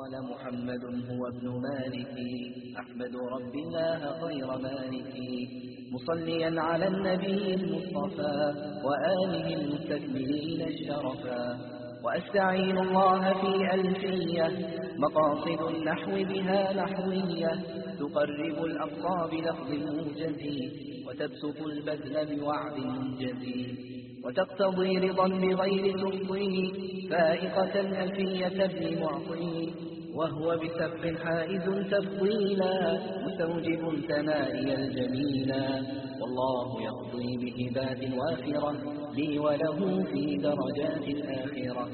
قال محمد هو ابن مالك أحمد رب الله خير مالك مصليا على النبي المصطفى وآله المستكملين الشرفا وأستعين الله في ألفية مقاصد النحو بها نحوية تقرب الأقصى بلفظ موجز وتبسط البذل بوعد منجز وتقتضي رضا بغير ترضي فائقة ألفية ابن معطي وهو بسبق حائز تفضيلا مستوجب ثنائي الجميلا والله يقضي بهبات وافرة لي وله في درجات الآخرة.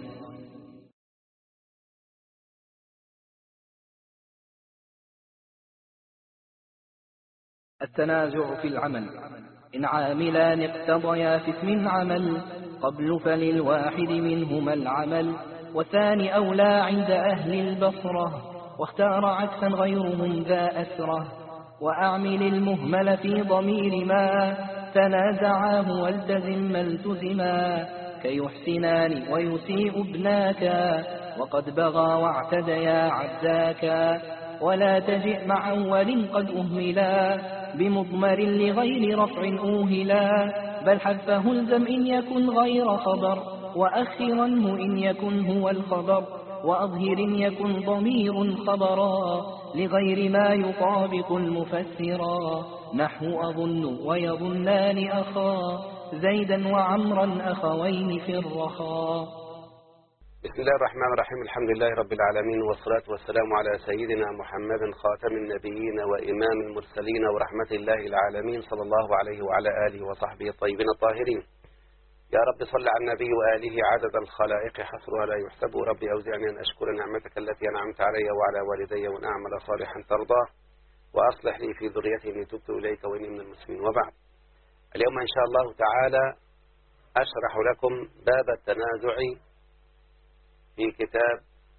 التنازع في العمل. إن عاملان اقتضيا في اسم عمل قبل فللواحد منهما العمل والثاني أولى عند أهل البصرة واختار عكسا غيرهم ذا أسره وأعمل المهمل في ضمير ما تنازعاه والتزم ما التزما كيحسنان ويسيء ابناك وقد بغى واعتديا عداك ولا تجئ مع أول قد أهملا بمضمر لغير رفع أوهلا بل حذفه الزم إن يكن غير خبر وأخرنه إن يكن هو الخبر وأظهر يكن ضمير خبرا لغير ما يطابق المفسرا نحو أظن ويظنان أخا زيدا وعمرا أخوين في الرخاء. بسم الله الرحمن الرحيم. الحمد لله رب العالمين والصلاة والسلام على سيدنا محمد خاتم النبيين وإمام المرسلين ورحمة الله العالمين صلى الله عليه وعلى آله وصحبه الطيبين الطاهرين. يا رب صل على النبي وآله عدد الخلائق حصرها لا يحسب. ربي أوزعني أن أشكر نعمتك التي أنعمت علي وعلى والدي وأن أعمل صالحا ترضاه وأصلح لي في ذريتي إني تبت إليك وإني من المسلمين. وبعد، اليوم إن شاء الله تعالى أشرح لكم باب التنازع في كتاب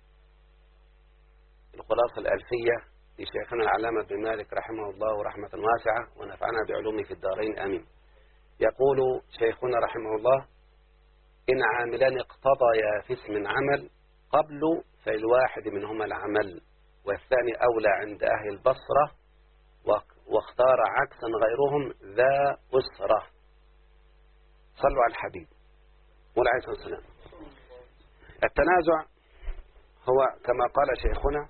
الخلاصة الألفية لشيخنا العلامة ابن مالك رحمه الله رحمة واسعة ونفعنا بعلومه في الدارين آمين. يقول شيخنا رحمه الله: إن عاملان اقتضيا في اسم عمل قبل فالواحد منهما العمل والثاني أولى عند أهل البصرة واختار عكسا غيرهم ذا أسرة. صلوا على الحبيب عليه الصلاة والسلام. التنازع هو كما قال شيخنا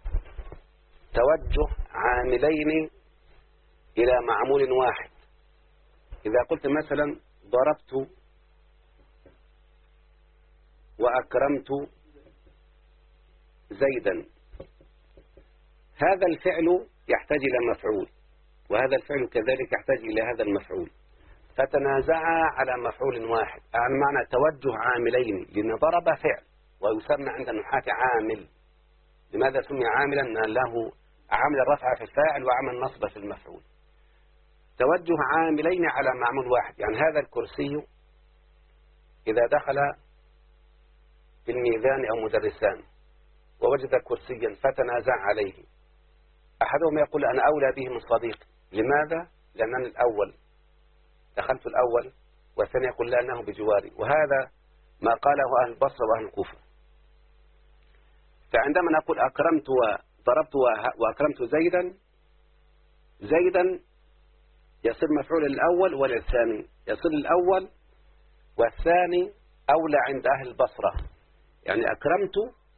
توجه عاملين إلى معمول واحد. إذا قلت مثلا ضربت وأكرمت زيدا، هذا الفعل يحتاج إلى مفعول وهذا الفعل كذلك يحتاج إلى هذا المفعول، فتنازعا على مفعول واحد. معنى توجه عاملين، لأن ضرب فعل ويسمى عند النحاة عامل. لماذا سمي عاملا؟ أن له عامل الرفع في الفاعل وعمل النصب في المفعول. توجه عاملين على معمول واحد، يعني هذا الكرسي إذا دخل في الميزان أو مدرسان ووجد كرسيا فتنازع عليه، أحدهم يقول أنا أولى به من صديقي. لماذا؟ لأنني الأول دخلت الأول، والثاني يقول لأنه بجواري. وهذا ما قاله أهل البصرة وأهل الكوفة. فعندما نقول أكرمت وضربت وأكرمت زيدا يصير مفعول الأول وللثاني، يصير الأول والثاني أولى عند أهل البصرة. يعني أكرمت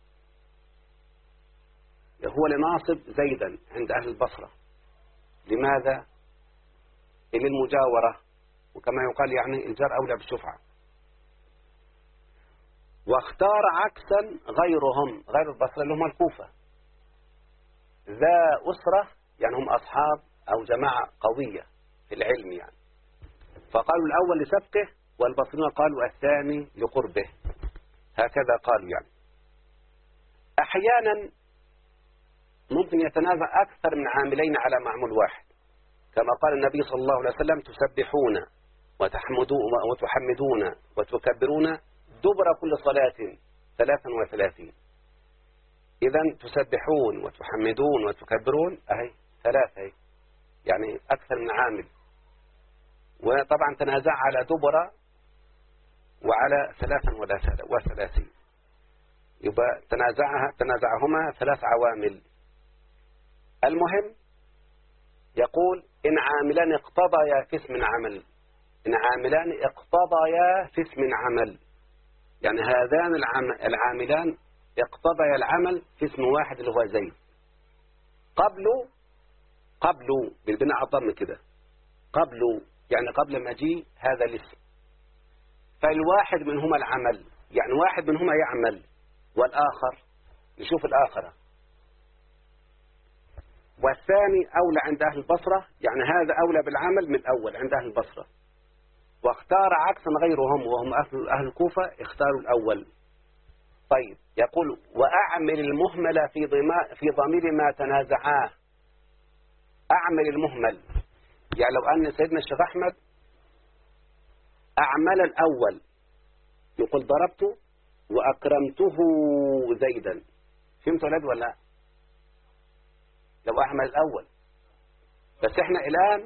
هو لناصب زيدا عند أهل البصرة. لماذا؟ للمجاورة، وكما يقال يعني الجار أولى بالشفعة. واختار عكسا غيرهم غير البصرة اللي هم الكوفة ذا أسرة، يعني هم أصحاب أو جماعة قوية في العلم يعني. فقالوا الأول لسبقه والبصريون قالوا الثاني لقربه، هكذا قالوا يعني. أحيانا ممكن يتنازع أكثر من عاملين على معمول واحد، كما قال النبي صلى الله عليه وسلم: تسبحون وتحمدون وتكبرون دبر كل صلاة 33. إذن تسبحون وتحمدون وتكبرون أهي 3 يعني أكثر من عامل. وطبعا تنازع على دبر وعلى 33. يبقى تنازعهما 3 عوامل. المهم يقول إن عاملان اقتضيا في اسم عمل، إن عاملان اقتضيا في اسم عمل، يعني هذان العاملان اقتضيا العمل في اسم واحد اللي هو زيد. قبل بالبناء على الضم كده، قبل يعني قبل مجيء هذا الاسم، فالواحد منهما العمل، يعني واحد منهما يعمل والآخر يشوف الآخرة، والثاني أولى عند أهل البصرة، يعني هذا أولى بالعمل من الأول عند أهل البصرة، واختار عكسا غيرهم وهم أهل الكوفة اختاروا الأول. طيب يقول وأعمل المهمل في ضمير ما تنازعاه. أعمل المهمل يعني لو أن سيدنا الشيخ أحمد أعمل الأول يقول ضربته وأكرمته زيدا، فهمت ولد ولا لا؟ لو أعمل الأول، بس إحنا الآن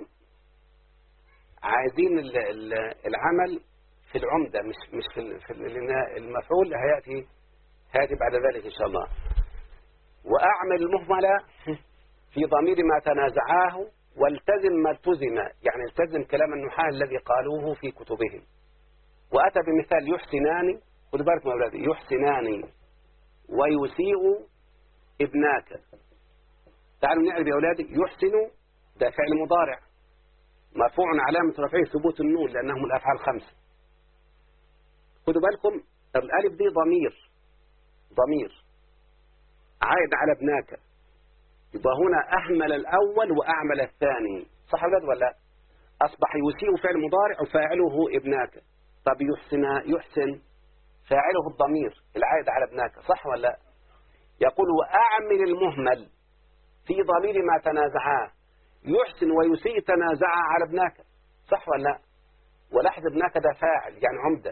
عايزين العمل في العمدة مش في المفعول هيأتي بعد ذلك إن شاء الله. وأعمل المهمل في ضمير ما تنازعاه والتزم ما التزم، يعني التزم كلام النحاة الذي قالوه في كتبهم. وأتى بمثال يحسنان، خذوا بالكم يا أولادي، يحسنان ويسيء ابناك. تعالوا نعرف يا أولادي، يحسن ده فعل مضارع مرفوع علامة رفعه ثبوت النون لأنهم الأفعال 5. خذوا بالكم الألف دي ضمير عائد على ابناك، يبقى هنا أهمل الأول وأعمل الثاني، صح ولا ولا؟ أصبح يسيء فعل مضارع وفاعله ابناك. طب يحسن فاعله الضمير العائد على ابناك، صح ولا؟ يقول وأعمل المهمل في ضمير ما تنازعاه، يحسن ويسيء تنازعا على ابناك، صح ولا لا؟ ولاحظ ابناك ده فاعل يعني عمدة،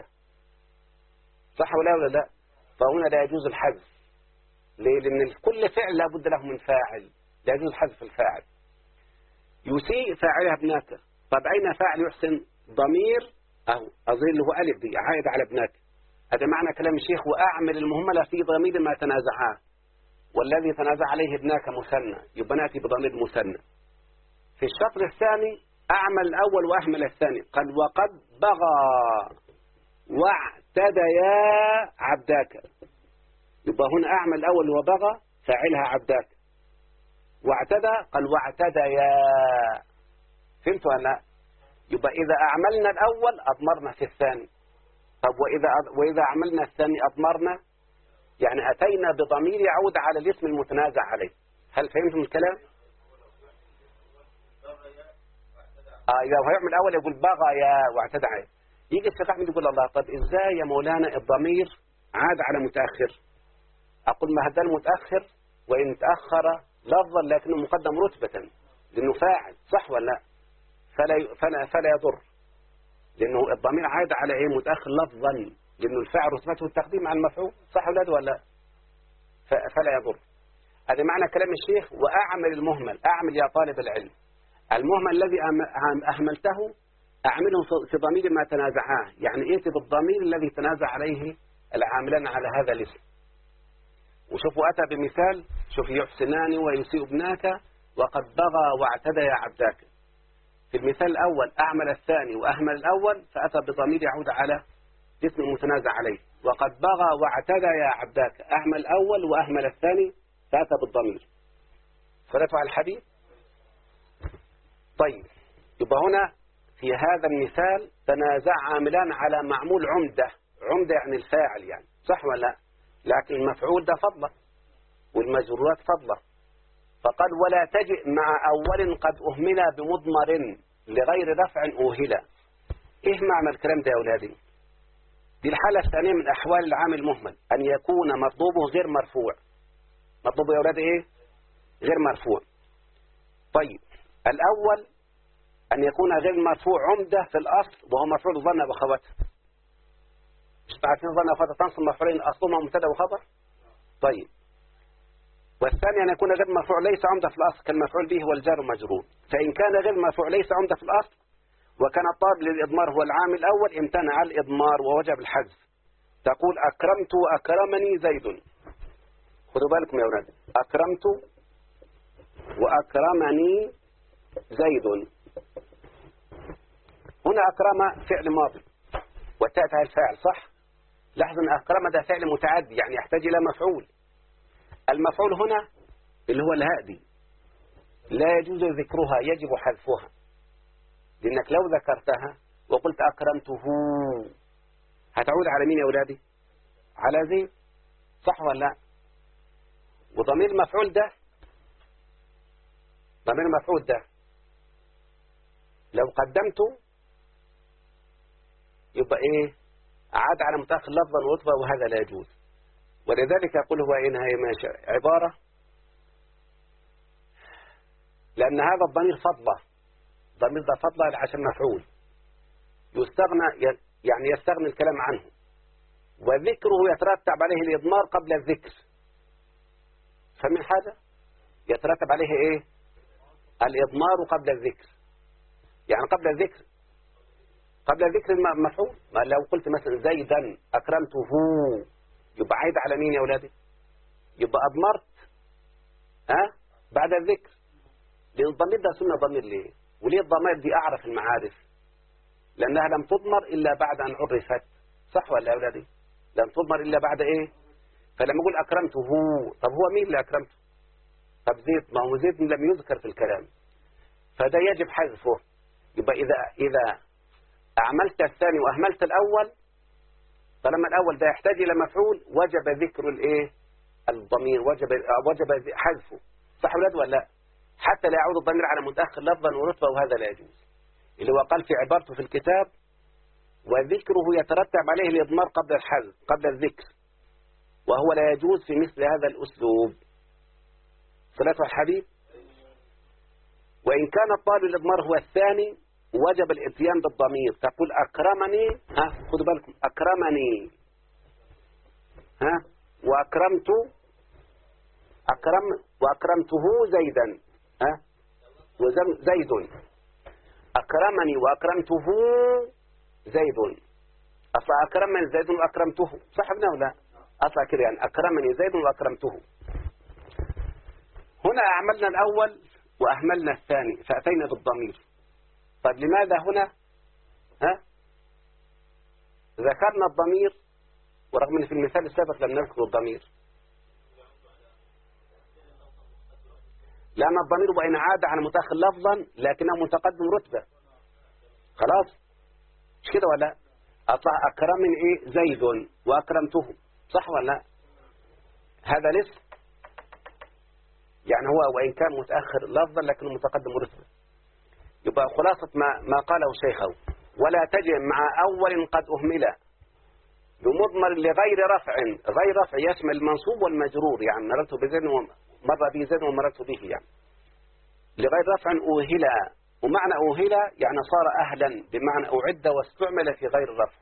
صح ولا لا؟ فهنا لا يجوز الحذف. ليه؟ لأن كل فعل لا بد له من فاعل، لا يجوز حذف الفاعل. يسيء فاعلها ابناك، طب أين فاعل يحسن؟ ضمير أظن اللي هو ألف دي عائد على ابناك. هذا معنى كلام الشيخ وأعمل المهملة في ضمير ما تنازعاه، والذي تنازع عليه ابناك مثنى، يبقى نأتي بضمير مثنى. في الشطر الثاني أعمل الأول وأهمل الثاني، قال وقد بغى واعتديا عبداك، يبقى هنا أعمل الأول وبغى فاعلها عبداك، واعتدى قال واعتديا، فهمتوا ولا لا؟ يبقى إذا أعملنا الأول أضمرنا في الثاني. طب وإذا عملنا الثاني أضمرنا، يعني أتينا بضمير يعود على الاسم المتنازع عليه. هل فهمتم الكلام؟ إذا هو يعمل الأول يقول بغى يا واعتدى عليه، يجي الشيخ أحمد يقول الله طب إزاي يا مولانا الضمير عاد على متأخر؟ أقول ما هذا المتأخر وإن تأخر لفظا لكنه مقدم رتبة لأنه فاعل، صح ولا لا؟ فلا يضر، لأنه الضمير عاد على إيه؟ متأخر لفظا، لأنه الفاعل رتبته التقديم على المفعول، صح ولا لا؟ فلا يضر. هذا معنى كلام الشيخ وأعمل المهمل. أعمل يا طالب العلم المهمل الذي أهملته أعمله في ضمير ما تنازعاه، يعني ائت بالضمير الذي تنازع عليه العاملان على هذا الاسم. وشوفوا أتى بمثال، شوف يحسنان ويسيء ابناك وقد بغى واعتدى يا عبداك. في المثال الأول أعمل الثاني وأهمل الأول، فأتى بضمير يعود على اسم المتنازع عليه، وقد بغى واعتدى يا عبداك أهمل الأول وأهمل الثاني فأتى بالضمير. صلتوا على الحديث. طيب يبقى هنا في هذا المثال تنازع عاملان على معمول عمدة يعني الفاعل يعني، صح ولا لا؟ لكن المفعول ده فضله والمجرورات فضله، فقال ولا تجئ مع أول قد أهمل بمضمر لغير رفع أوهلا. إيه معنى الكلام ده يا أولادي؟ دي الحالة الثانية من أحوال العامل المهمل، أن يكون مطلوبه غير مرفوع. مطلوبه يا أولادي إيه؟ غير مرفوع. طيب الأول أن يكون غير مرفوع عمدة في الأصل وهو مفعول ظن بخبته. مش تعرفين ظن بخبته تنصب مفعولين أصلهما مبتدا وخبر؟ طيب والثاني أن يكون غير مرفوع ليس عمدة في الأصل كالمفعول به والجار مجرور. فإن كان غير مرفوع ليس عمدة في الأصل وكان الطالب للإضمار هو العامل الأول امتنع الإضمار ووجب الحذف. تقول أكرمت وأكرمني زيد، خدوا بالكم يا أولاد، أكرمت وأكرمني زيد. هنا أكرم فعل ماضي وتأتى الفاعل صح؟ لاحظ أن أكرم ده فعل متعدي يعني يحتاج إلى مفعول. المفعول هنا اللي هو الهاء دي لا يجوز ذكرها، يجب حذفها، لأنك لو ذكرتها وقلت أكرمته هتعود على مين يا أولادي؟ على زيد، صح ولا لا؟ وضمير المفعول ده، ضمير المفعول ده لو قدمته يبقى إيه؟ عاد على متأخر لفظا ورتبة، وهذا لا يجوز. ولذلك يقول هو إنها عبارة، لأن هذا الضمير فضله، ضمير ده فضله عشان مفعول يستغنى، يعني يستغني الكلام عنه، وذكره يترتب عليه الإضمار قبل الذكر. فمن حاجة يترتب عليه إيه؟ الإضمار قبل الذكر، يعني قبل الذكر، قبل ذكر المفعول. لو قلت مثلا زيدا أكرمته يبقى عايد على مين يا أولادي؟ يبقى أضمرت بعد الذكر، لأن الضمير ده سنة ضمير. ليه؟ وليه الضمائر دي أعرف المعارف؟ لأنها لم تضمر إلا بعد أن عرفت، صح ولا يا أولادي؟ لم تضمر إلا بعد إيه؟ فلما أقول أكرمته طب هو مين اللي أكرمته؟ طب زيد، ما هو زيد لم يذكر في الكلام، فده يجب حذفه. يبقى إذا أعملت الثاني وأهملت الأول، طالما الأول ده يحتاج إلى مفعول وجب ذكر الإيه؟ الضمير، وجب حذفه، صح ولاد ولا لا؟ حتى لا يعود الضمير على متأخر لفظا ورتبة، وهذا لا يجوز. اللي هو قال في عبارته في الكتاب وذكره يترتب عليه الإضمار قبل الحذف، قبل الذكر، وهو لا يجوز في مثل هذا الأسلوب. صلاة الحبيب. وإن كان الطالب الإضمار هو الثاني وجب الاتيان بالضمير، تقول أكرمني، خدوا بالكم، أكرمني وأكرمت، وأكرمته زيدا، زيد، أكرمني وأكرمته زيد. أصلا أكرمني زيد وأكرمته، صح ولا لا؟ أصلا كده يعني أكرمني زيد وأكرمته. هنا أعملنا الأول وأهملنا الثاني فأتينا بالضمير. طيب لماذا هنا ذكرنا الضمير ورغم أن في المثال السابق لم نذكر الضمير؟ لأن الضمير وإن عاد عن متأخر لفظا لكنه متقدم رتبة، خلاص مش كده ولا؟ أطلع أكرمني إيه؟ زيد وأكرمته، صح ولا لا؟ هذا الاسم يعني هو وإن كان متأخر لفظا لكنه متقدم رتبة. يبقى خلاصة ما قاله شيخه ولا تجمع مع أول قد أهمل بمضمر لغير رفع، غير رفع يشمل المنصوب والمجرور، يعني مررت بزيد ومر به زيد ومررت به، يعني لغير رفع أوهلا، ومعنى أوهلا يعني صار أهلا، بمعنى أعد واستعمل في غير الرفع.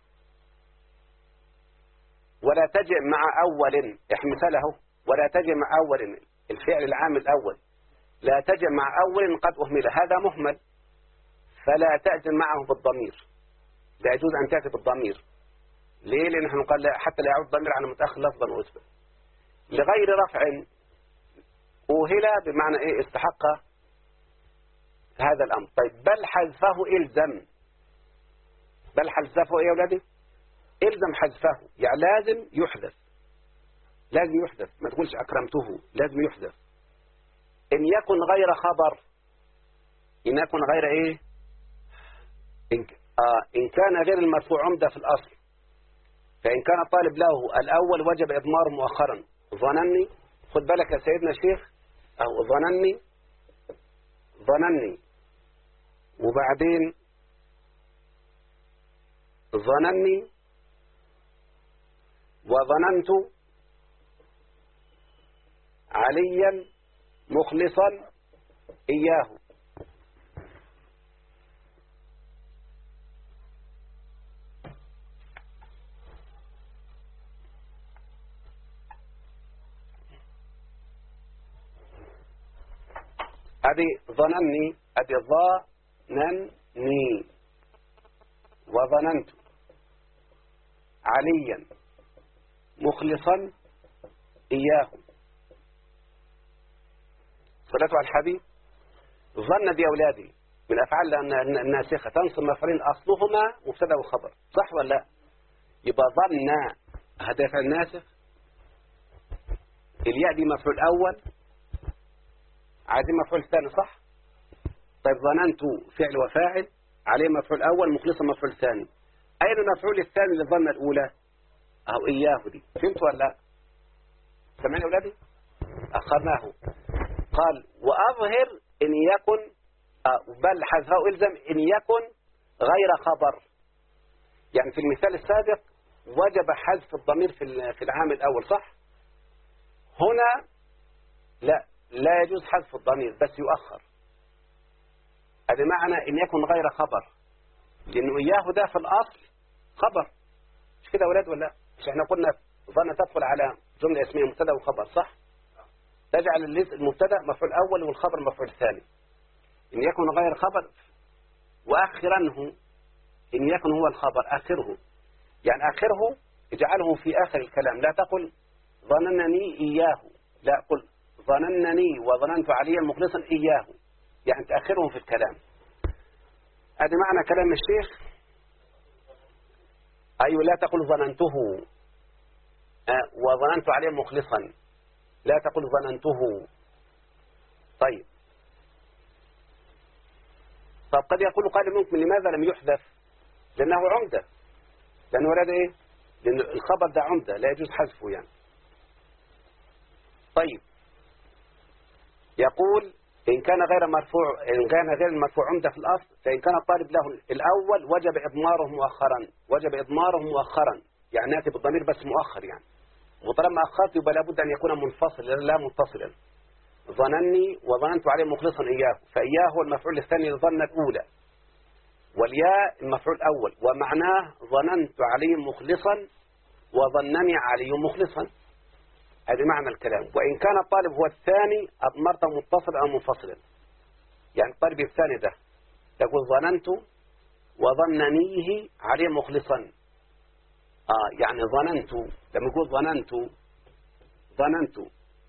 ولا تجمع مع أول، مثاله ولا تجمع مع أول، الفعل العام الأول لا تجمع مع أول قد أهمل، هذا مهمل فلا تأجل معه بالضمير، لا يجوز أن تأتي بالضمير. ليه؟ لأن نحن قال حتى لا يعود الضمير على متأخر لفظا واسما. لغير رفع أوهل بمعنى إيه؟ استحق هذا الأمر. طيب بل حذفه إلزم، بل حذفه إيه يا أولادي؟ إلزم حذفه، يعني لازم يحذف، لازم يحذف، ما تقولش أكرمته، لازم يحذف. إن يكن غير خبر، إن يكن غير إيه؟ إن كان غير المرفوع عمدة في الأصل، فإن كان الطالب له الأول وجب إضمار مؤخرا. ظنني، خد بالك يا سيدنا الشيخ، أو ظنني، ظنني وبعدين ظنني وظننت عليا مخلصا إياه. هذه ظنني، هذه ظنني وظننت عليا مخلصا إياه. صلاة على الحبيب. ظن دي أولادي من أفعال الناسخة تنصب مفعولين أصلهما مبتدا وخبر، صح ولا لا؟ يبقى ظن هذا فعل ناسخ، الياء دي مفعول أول، عايزين مفعول ثاني، صح؟ طيب ظننت فعل وفاعل، عليه مفعول أول، مخلصا مفعول ثاني. أين المفعول الثاني للظن الأولى؟ أو إياه دي، فهمت ولا لا؟ سمعين يا أولادي؟ أخرناه. قال وأظهر إن يكن بل حذفه إلزم إن يكن غير خبر. يعني في المثال السابق وجب حذف الضمير في العام الأول، صح؟ هنا لا يجوز حذف الضمير بس يؤخر. هذا معنى إن يكن غير خبر، لأنه إياه ده في الأصل خبر، مش كده أولاد ولا؟ مش احنا قلنا ظن تدخل على جملة اسمية مبتدا وخبر، صح؟ تجعل المبتدا مفعول أول والخبر مفعول ثاني. إن يكن غير خبر وأخرنه، إن يكن هو الخبر أخره، يعني أخره اجعله في آخر الكلام، لا تقل ظننني إياه، لا قل ظننني وظننت عليا مخلصا إياه، يعني تأخره في الكلام. هذا معنى كلام الشيخ. أيوة لا تقل ظننته وظننت عليه مخلصا، لا تقل ظننته. طيب قد يقول قائل منكم لماذا لم يحذف؟ لأنه عمدة، لأنه ورد إيه؟ لأن الخبر ده عمدة لا يجوز حذفه يعني. طيب يقول إن كان غير المرفوع عمدة في الأصل، فإن كان الطالب له الأول وجب إضماره مؤخرا، يعني نأتي بالضمير بس مؤخر يعني. وطالما أخرت يبقى لابد أن يكون منفصلا لا متصلا. ظنني وظننت عليه مخلصا إياه، فإياه هو المفعول الثاني لظن الأولى، والياء المفعول الأول، ومعناه ظننت عليه مخلصا وظنني عليه مخلصا. هذا معنى الكلام. وإن كان الطالب هو الثاني أضمرته متصلا أو منفصلا، يعني الطالب الثاني ده تقول ظننت وظننيه عليه مخلصا. يعني ظننت، لما يقول ظننت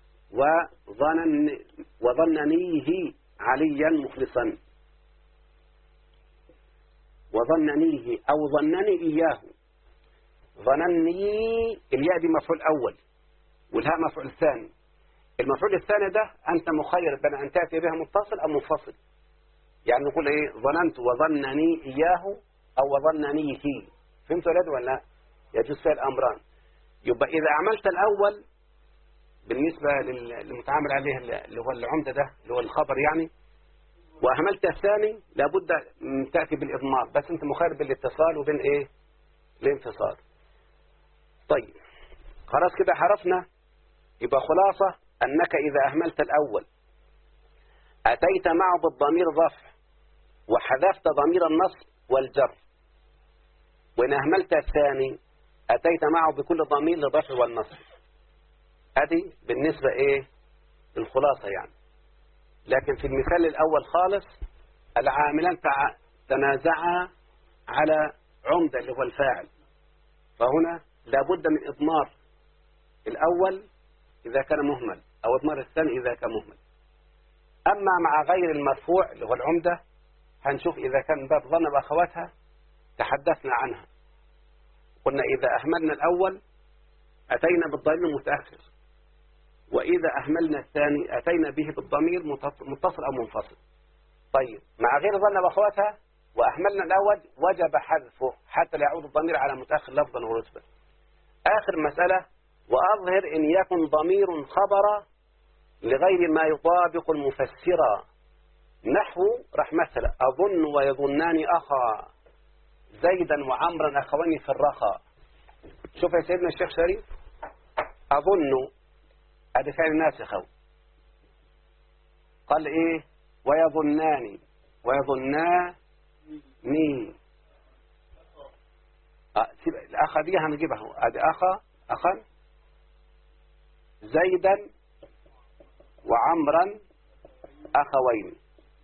وظننيه عليا مخلصا، وظننيه أو ظنني إياه. ظنني الياء دي مفعول أول والهاء مفعول ثاني. المفعول الثاني ده أنت مخير بين أن تأتي بها متصل أو منفصل. يعني نقول إيه؟ ظننت وظنني إياه أو وظننيه. فهمت ولاد ولا لا؟ يجوز فيها الأمران. يبقى إذا عملت الأول بالنسبة للمتعامل عليه اللي هو العمدة ده اللي هو الخبر يعني، وأهملت الثاني لابد تأتي بالإضمار، بس أنت مخير بالاتصال وبين إيه؟ الانفصال. طيب خلاص كده عرفنا. يبقى خلاصة أنك إذا أهملت الأول أتيت معه بالضمير رفع وحذفت ضمير النصب والجر، وإن أهملت الثاني أتيت معه بكل ضمير للرفع والنصب. هذه بالنسبة إيه؟ الخلاصة يعني. لكن في المثال الأول خالص العاملان تنازعا على عمدة اللي هو الفاعل، فهنا لابد من إضمار الأول إذا كان مهمل أو إضمار الثاني إذا كان مهمل. أما مع غير المرفوع اللي هو العمدة هنشوف إذا كان باب ظن بأخواتها تحدثنا عنها. قلنا إذا أهملنا الأول أتينا بالضمير المتأخر، وإذا أهملنا الثاني أتينا به بالضمير متصل أو منفصل. طيب مع غير ظن بأخواتها وأهملنا الأول وجب حذفه حتى لا يعود الضمير على متأخر لفظا ورتبة. آخر مسألة وأظهر إن يكن ضمير خبر لغير ما يطابق المفسر، نحو رح مثلا أظن ويظنان أخا زيدا وعمرا أخواني في الرخاء. شوف يا سيدنا الشيخ شريف، أظن هذا فعل ناسخ، قال إيه؟ ويظنان ويظناني. الأخ دي هنجيبها، هذا أخا زيدا وعمرا أخوين.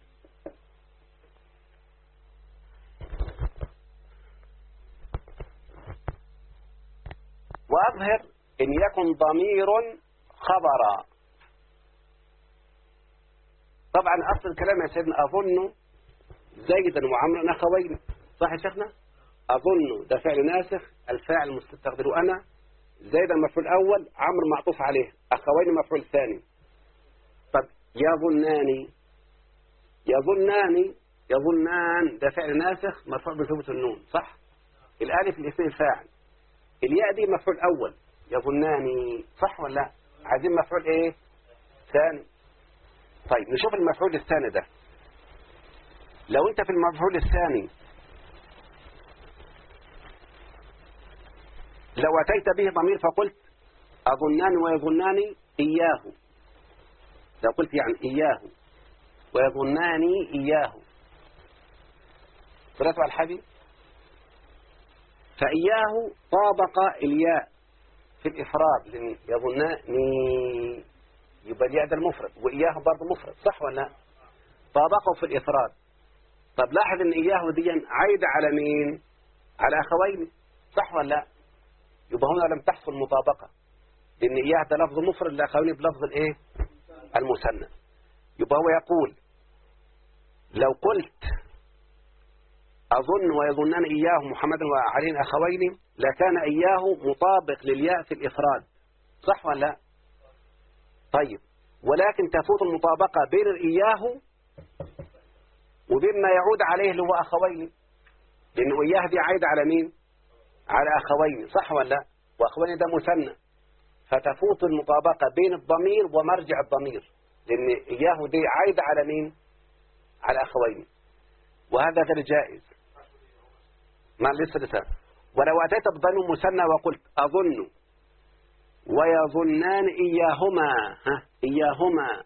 وأظهر إن يكن ضمير خبرا طبعا أصل الكلام يا سيدنا أظن زيدا وعمرا أخوين، صح يا شيخنا؟ أظن ده فعل ناسخ، الفاعل المستقدر أنا، زيدا مفعول أول، عمرو معطوف عليه، أخوين مفعول ثاني. طب يظنان ده فعل ناسخ مرفوع بثبوت النون، صح؟ الألف الاسم الفاعل، الياء دي مفعول أول، يظناني، صح ولا لا؟ عايزين مفعول إيه؟ ثاني. طيب نشوف المفعول الثاني ده. لو أنت في المفعول الثاني لو أتيت به ضمير فقلت أظنان ويظناني إياه، لو قلت يعني إياه ويظناني إياه، ثلاثة على الحديث، فإياه طابق الياء في الإفراد، لأن يظناني يبقى الياء ده المفرد، وإياه برضه مفرد، صح ولا لا؟ طابقه في الإفراد. طب لاحظ أن إياه دي عايدة على مين؟ على أخوين، صح ولا لا؟ يبقى هنا لم تحصل مطابقة، لأن إياه ده لفظ مفرد لأخوين بلفظ الإيه؟ المثنى. يبقى هو يقول لو قلت أظن ويظنان إياه محمد وعلي أخوين لكان إياه مطابق للياء في الإفراد، صح ولا لا؟ طيب ولكن تفوت المطابقة بين الإياه وبين ما يعود عليه اللي هو أخوين، لأن إياه دي عايدة على مين؟ على أخوين، صح ولا لا؟ وأخوين ده مثنى، فتفوت المطابقة بين الضمير ومرجع الضمير، لأن إياه دي عايدة على مين؟ على أخوين، وهذا غير جائز. ما لسه ولو أتيت بضمير مثنى وقلت أظن ويظنان إياهما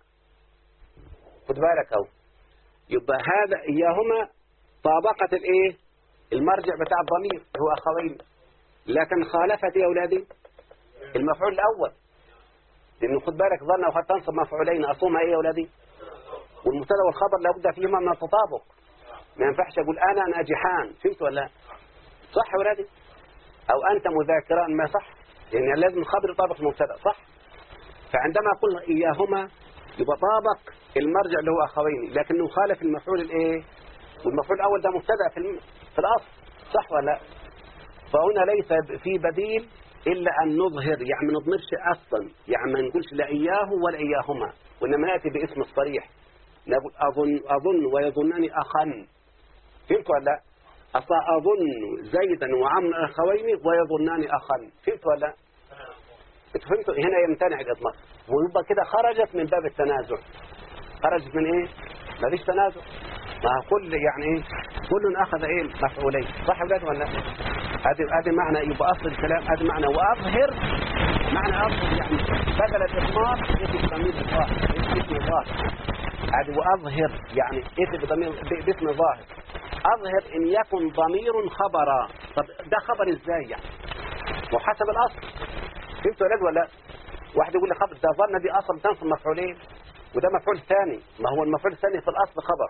خد بالك أهو، يبقى هذا إياهما طابقة الإيه؟ المرجع بتاع الضمير هو أخوين، لكن خالفت يا أولادي المفعول الأول، لأنه خد بالك ظن وقد تنصب مفعولين أصومها إيه يا أولادي؟ والمبتدا والخبر لابد فيهما من التطابق، ما ينفعش أقول أنا ناجحان، فهمت ولا لا؟ صح يا أولادي؟ أو أنت مذاكران، ما صح، لأن لازم الخبر يطابق المبتدا، صح؟ فعندما قلنا إياهما يبقى طابق المرجع اللي هو أخوين، لكنه خالف المفعول الإيه؟ والمفعول الأول ده مبتدا في الأصل، صح ولا لا؟ فهنا ليس في بديل إلا أن نظهر، يعني ما نضمرش أصلا، يعني ما نقولش لا إياه ولا إياهما، وإنما نأتي باسم الصريح، نقول أظن ويظنني أخا، فهمت ولا لا؟ أصلا أظن زيدا وعمرا أخوين ويظنان أخا، فهمت ولا لا؟ فهمت؟ هنا يمتنع الإضمار، ويبقى كده خرجت من باب التنازع. خرجت من إيه؟ ما فيش تنازع، ما كل يعني إيه؟ كل أخذ إيه؟ مفعولين، صح ولا ولا؟ هذا معنى، يبقى أصل الكلام هذا معنى. وأظهر معنى أظهر يعني بدل الإضمار اسم ضمير ظاهر، اسم ظاهر، هذا وأظهر يعني اسم ضمير باسم ظاهر. أظهر إن يكن ضمير خبرا. طب ده خبر إزاي يعني؟ وحسب الأصل، فهمت ولا؟ واحد يقول لي خبر ده ظن دي أصل تنصب مفعولين وده مفعول ثاني، ما هو المفعول الثاني في الأصل خبر.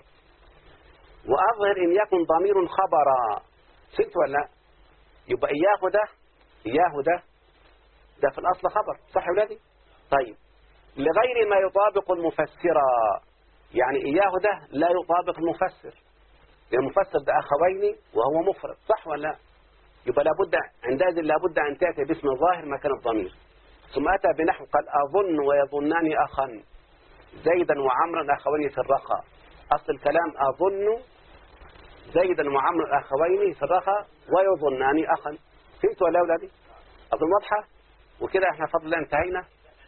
وأظهر إن يكن ضمير خبرا، فهمت ولا؟ يبقى إياه ده في الأصل خبر، صح يا ولادي؟ طيب لغير ما يطابق المفسرة، يعني إياه ده لا يطابق المفسر، لأن المفسر ده أخوين وهو مفرد، صح ولا لا؟ يبقى عندئذ لابد أن تأتي باسم الظاهر مكان الضمير. ثم أتى بنحو قال أظن ويظنان أخا زيدا وعمرا أخوين في الرخاء. أصل الكلام أظن زيدا وعمرا أخوين في الرخاء ويظنان أخا، فهمت ولا أولادي؟ أظن واضحة؟ وكده احنا فضل الله انتهينا.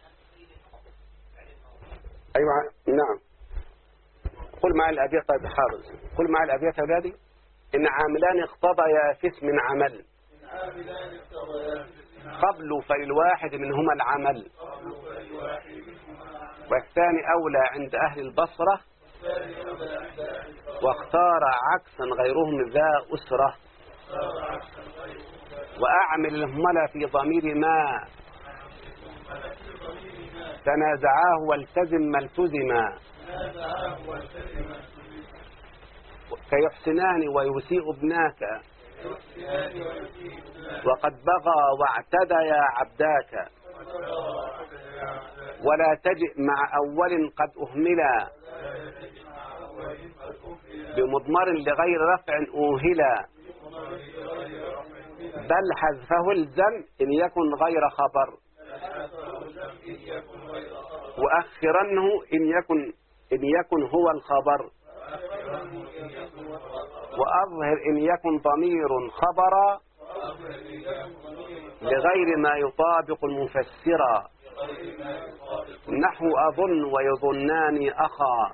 أيوة نعم، قل مع الأبيات. طيب حافظ، قل مع الأبيات يا أولادي. إن عاملان اقتضيا في اسم عمل قبل فللواحد منهما العمل، والثاني أولى عند أهل البصرة واختار عكسا غيرهم ذا أسرة، وأعمل الهمل في ضمير ما تنازعاه والتزم ما التزما، كيحسنان ويسيء ابناك وقد بغى واعتدى يا عبداك، ولا تجئ مع أول قد أهملا بمضمر لغير رفع أوهلا بل حذفه الزم إن يكن غير خبر وأخرنه إن يكن هو الخبر وأظهر إن يكن ضمير خبرا لغير ما يطابق المفسرا نحو أظن ويظنان أخا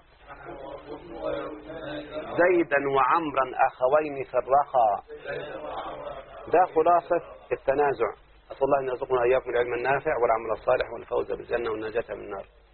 زيدا وعمرا أخوين في الرخاء. ده خلاصة التنازع. أسأل الله أن يرزقنا إياكم العلم النافع والعمل الصالح والفوز بالجنة والنجاة من النار.